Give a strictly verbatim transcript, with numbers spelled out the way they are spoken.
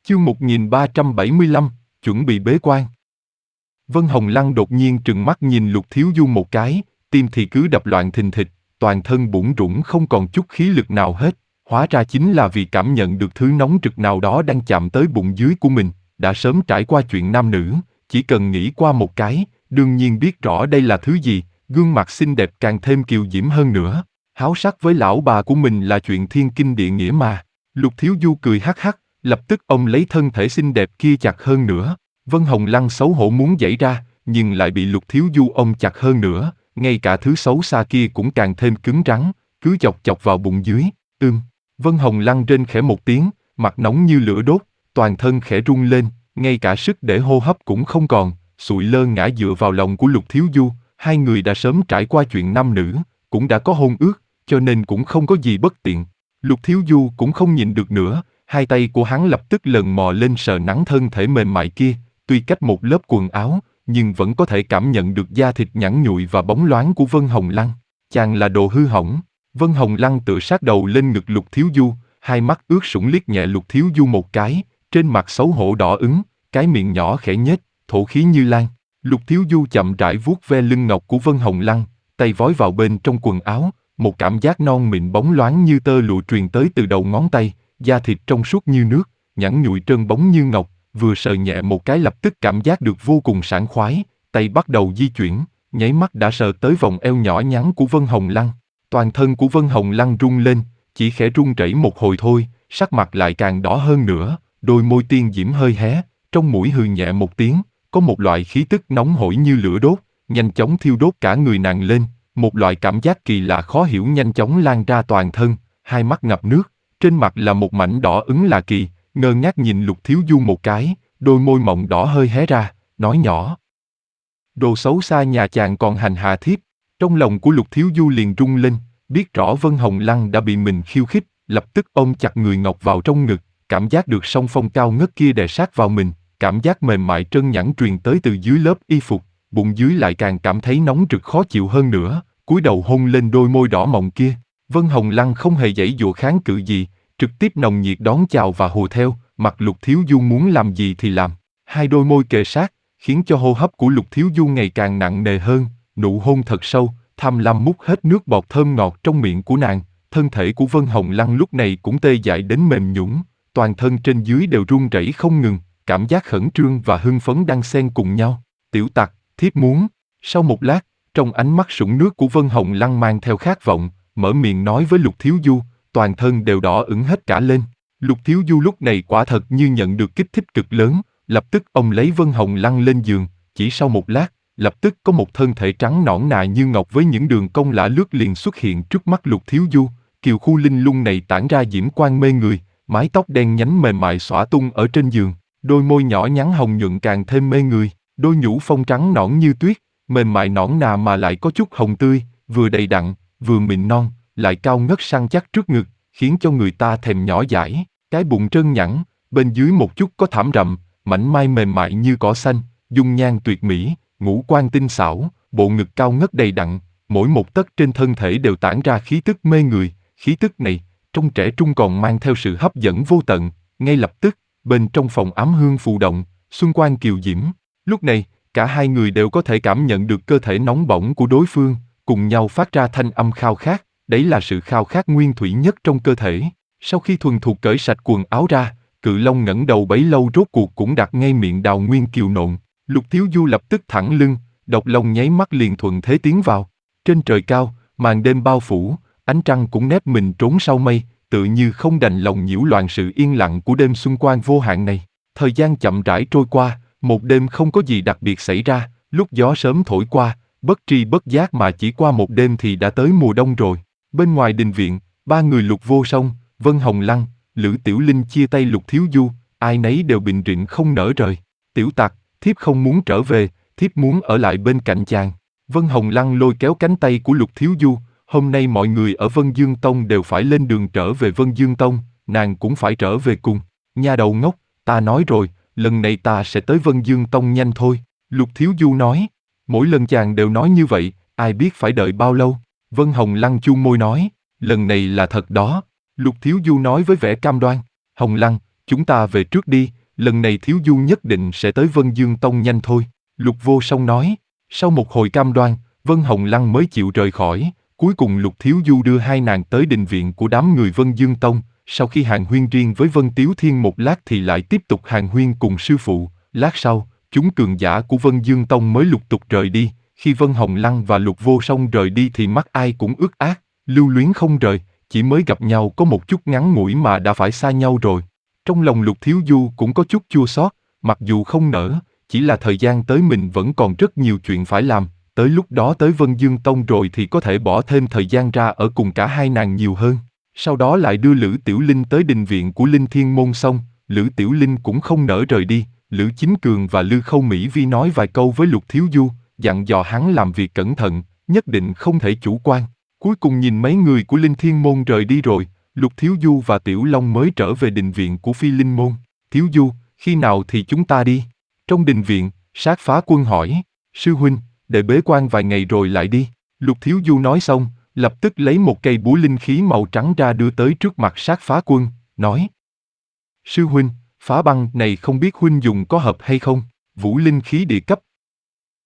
Chương một nghìn ba trăm bảy mươi lăm, chuẩn bị bế quan. Vân Hồng Lăng đột nhiên trừng mắt nhìn Lục Thiếu Du một cái, tim thì cứ đập loạn thình thịch, toàn thân bủn rủn không còn chút khí lực nào hết, hóa ra chính là vì cảm nhận được thứ nóng rực nào đó đang chạm tới bụng dưới của mình, đã sớm trải qua chuyện nam nữ, chỉ cần nghĩ qua một cái, đương nhiên biết rõ đây là thứ gì, gương mặt xinh đẹp càng thêm kiều diễm hơn nữa, háo sắc với lão bà của mình là chuyện thiên kinh địa nghĩa mà. Lục Thiếu Du cười hắc hắc, lập tức ông lấy thân thể xinh đẹp kia chặt hơn nữa. Vân Hồng Lăng xấu hổ muốn giãy ra, nhưng lại bị Lục Thiếu Du ôm chặt hơn nữa, ngay cả thứ xấu xa kia cũng càng thêm cứng rắn, cứ chọc chọc vào bụng dưới. Ưm. Vân Hồng Lăng rên khẽ một tiếng, mặt nóng như lửa đốt, toàn thân khẽ rung lên, ngay cả sức để hô hấp cũng không còn, sụi lơ ngã dựa vào lòng của Lục Thiếu Du. Hai người đã sớm trải qua chuyện nam nữ, cũng đã có hôn ước, cho nên cũng không có gì bất tiện. Lục Thiếu Du cũng không nhịn được nữa, hai tay của hắn lập tức lần mò lên sờ nắn thân thể mềm mại kia, tuy cách một lớp quần áo, nhưng vẫn có thể cảm nhận được da thịt nhẵn nhụi và bóng loáng của Vân Hồng Lăng. Chàng là đồ hư hỏng. Vân Hồng Lăng tựa sát đầu lên ngực Lục Thiếu Du, hai mắt ướt sũng liếc nhẹ Lục Thiếu Du một cái, trên mặt xấu hổ đỏ ửng, cái miệng nhỏ khẽ nhếch, thổ khí như lan. Lục Thiếu Du chậm rãi vuốt ve lưng ngọc của Vân Hồng Lăng, tay vói vào bên trong quần áo, một cảm giác non mịn bóng loáng như tơ lụa truyền tới từ đầu ngón tay, da thịt trong suốt như nước, nhẵn nhụi trơn bóng như ngọc, vừa sờ nhẹ một cái lập tức cảm giác được vô cùng sảng khoái, tay bắt đầu di chuyển, nháy mắt đã sờ tới vòng eo nhỏ nhắn của Vân Hồng Lăng. Toàn thân của Vân Hồng Lăng rung lên, chỉ khẽ run rẩy một hồi thôi, sắc mặt lại càng đỏ hơn nữa, đôi môi tiên diễm hơi hé, trong mũi hừ nhẹ một tiếng, có một loại khí tức nóng hổi như lửa đốt, nhanh chóng thiêu đốt cả người nàng lên, một loại cảm giác kỳ lạ khó hiểu nhanh chóng lan ra toàn thân, hai mắt ngập nước, trên mặt là một mảnh đỏ ửng lạ kỳ, ngơ ngác nhìn Lục Thiếu Du một cái, đôi môi mọng đỏ hơi hé ra, nói nhỏ: "Đồ xấu xa nhà chàng còn hành hạ thiếp." Trong lòng của Lục Thiếu Du liền rung lên, biết rõ Vân Hồng Lăng đã bị mình khiêu khích, lập tức ôm chặt người ngọc vào trong ngực, cảm giác được song phong cao ngất kia đè sát vào mình, cảm giác mềm mại trơn nhẵn truyền tới từ dưới lớp y phục, bụng dưới lại càng cảm thấy nóng rực khó chịu hơn nữa, cúi đầu hôn lên đôi môi đỏ mọng kia. Vân Hồng Lăng không hề giãy giụa kháng cự gì, trực tiếp nồng nhiệt đón chào và hùa theo, mặc Lục Thiếu Du muốn làm gì thì làm. Hai đôi môi kề sát, khiến cho hô hấp của Lục Thiếu Du ngày càng nặng nề hơn, nụ hôn thật sâu, tham lam mút hết nước bọt thơm ngọt trong miệng của nàng. Thân thể của Vân Hồng Lăng lúc này cũng tê dại đến mềm nhũn, toàn thân trên dưới đều run rẩy không ngừng, cảm giác khẩn trương và hưng phấn đang xen cùng nhau. "Tiểu tặc, thiếp muốn." Sau một lát, trong ánh mắt sũng nước của Vân Hồng Lăng mang theo khát vọng, mở miệng nói với Lục Thiếu Du, toàn thân đều đỏ ửng hết cả lên. Lục Thiếu Du lúc này quả thật như nhận được kích thích cực lớn, lập tức ông lấy Vân Hồng Lăng lên giường, chỉ sau một lát, lập tức có một thân thể trắng nõn nà như ngọc với những đường cong lả lướt liền xuất hiện trước mắt Lục Thiếu Du. Kiều khu linh lung này tản ra diễm quang mê người, mái tóc đen nhánh mềm mại xõa tung ở trên giường, đôi môi nhỏ nhắn hồng nhuận càng thêm mê người, đôi nhũ phong trắng nõn như tuyết, mềm mại nõn nà mà lại có chút hồng tươi, vừa đầy đặn, vừa mịn non, lại cao ngất săn chắc trước ngực, khiến cho người ta thèm nhỏ dãi. Cái bụng trơn nhẵn, bên dưới một chút có thảm rậm, mảnh mai mềm mại như cỏ xanh, dung nhan tuyệt mỹ, ngũ quan tinh xảo, bộ ngực cao ngất đầy đặn, mỗi một tấc trên thân thể đều tản ra khí tức mê người. Khí tức này, trong trẻ trung còn mang theo sự hấp dẫn vô tận. Ngay lập tức, bên trong phòng ám hương phù động, xuân quang kiều diễm. Lúc này, cả hai người đều có thể cảm nhận được cơ thể nóng bỏng của đối phương, cùng nhau phát ra thanh âm khao khát. Đấy là sự khao khát nguyên thủy nhất trong cơ thể. Sau khi thuần thục cởi sạch quần áo ra, Cự Long ngẩng đầu bấy lâu rốt cuộc cũng đặt ngay miệng đào nguyên kiều nộn. Lục Thiếu Du lập tức thẳng lưng, Độc Long nháy mắt liền thuận thế tiến vào. Trên trời cao, màn đêm bao phủ, ánh trăng cũng nép mình trốn sau mây, tự như không đành lòng nhiễu loạn sự yên lặng của đêm xuân quang vô hạn này. Thời gian chậm rãi trôi qua, một đêm không có gì đặc biệt xảy ra, lúc gió sớm thổi qua, bất tri bất giác mà chỉ qua một đêm thì đã tới mùa đông rồi. Bên ngoài đình viện, ba người Lục Vô Song, Vân Hồng Lăng, Lữ Tiểu Linh chia tay Lục Thiếu Du, ai nấy đều bình rịn không nỡ rời. "Tiểu tặc, thiếp không muốn trở về, thiếp muốn ở lại bên cạnh chàng." Vân Hồng Lăng lôi kéo cánh tay của Lục Thiếu Du, "Hôm nay mọi người ở Vân Dương Tông đều phải lên đường trở về Vân Dương Tông, nàng cũng phải trở về cùng." "Nha đầu ngốc, ta nói rồi, lần này ta sẽ tới Vân Dương Tông nhanh thôi." Lục Thiếu Du nói. "Mỗi lần chàng đều nói như vậy, ai biết phải đợi bao lâu." Vân Hồng Lăng chu môi nói. "Lần này là thật đó." Lục Thiếu Du nói với vẻ cam đoan. "Hồng Lăng, Chúng ta về trước đi, lần này Thiếu Du nhất định sẽ tới Vân Dương Tông nhanh thôi. Lục Vô Song nói. Sau một hồi cam đoan, Vân Hồng Lăng mới chịu rời khỏi. Cuối cùng Lục Thiếu Du đưa hai nàng tới đình viện của đám người Vân Dương Tông. Sau khi hàn huyên riêng với Vân Tiếu Thiên một lát thì lại tiếp tục hàn huyên cùng sư phụ. Lát sau, chúng cường giả của Vân Dương Tông mới lục tục rời đi. Khi Vân Hồng Lăng và Lục Vô Song rời đi thì mắt ai cũng ướt át, lưu luyến không rời. Chỉ mới gặp nhau có một chút ngắn ngủi mà đã phải xa nhau rồi. Trong lòng Lục Thiếu Du cũng có chút chua xót, mặc dù không nỡ, chỉ là thời gian tới mình vẫn còn rất nhiều chuyện phải làm, tới lúc đó tới Vân Dương Tông rồi thì có thể bỏ thêm thời gian ra ở cùng cả hai nàng nhiều hơn. Sau đó lại đưa Lữ Tiểu Linh tới đình viện của Linh Thiên Môn xong, Lữ Tiểu Linh cũng không nỡ rời đi, Lữ Chính Cường và Lư Khâu Mỹ Vi nói vài câu với Lục Thiếu Du, dặn dò hắn làm việc cẩn thận, nhất định không thể chủ quan. Cuối cùng nhìn mấy người của Linh Thiên Môn rời đi rồi, Lục Thiếu Du và Tiểu Long mới trở về đình viện của Phi Linh Môn. Thiếu Du, khi nào thì chúng ta đi? Trong đình viện, Sát Phá Quân hỏi. Sư huynh, để bế quan vài ngày rồi lại đi. Lục Thiếu Du nói xong, lập tức lấy một cây búa linh khí màu trắng ra đưa tới trước mặt Sát Phá Quân, nói. Sư huynh, phá băng này không biết huynh dùng có hợp hay không? Vũ linh khí địa cấp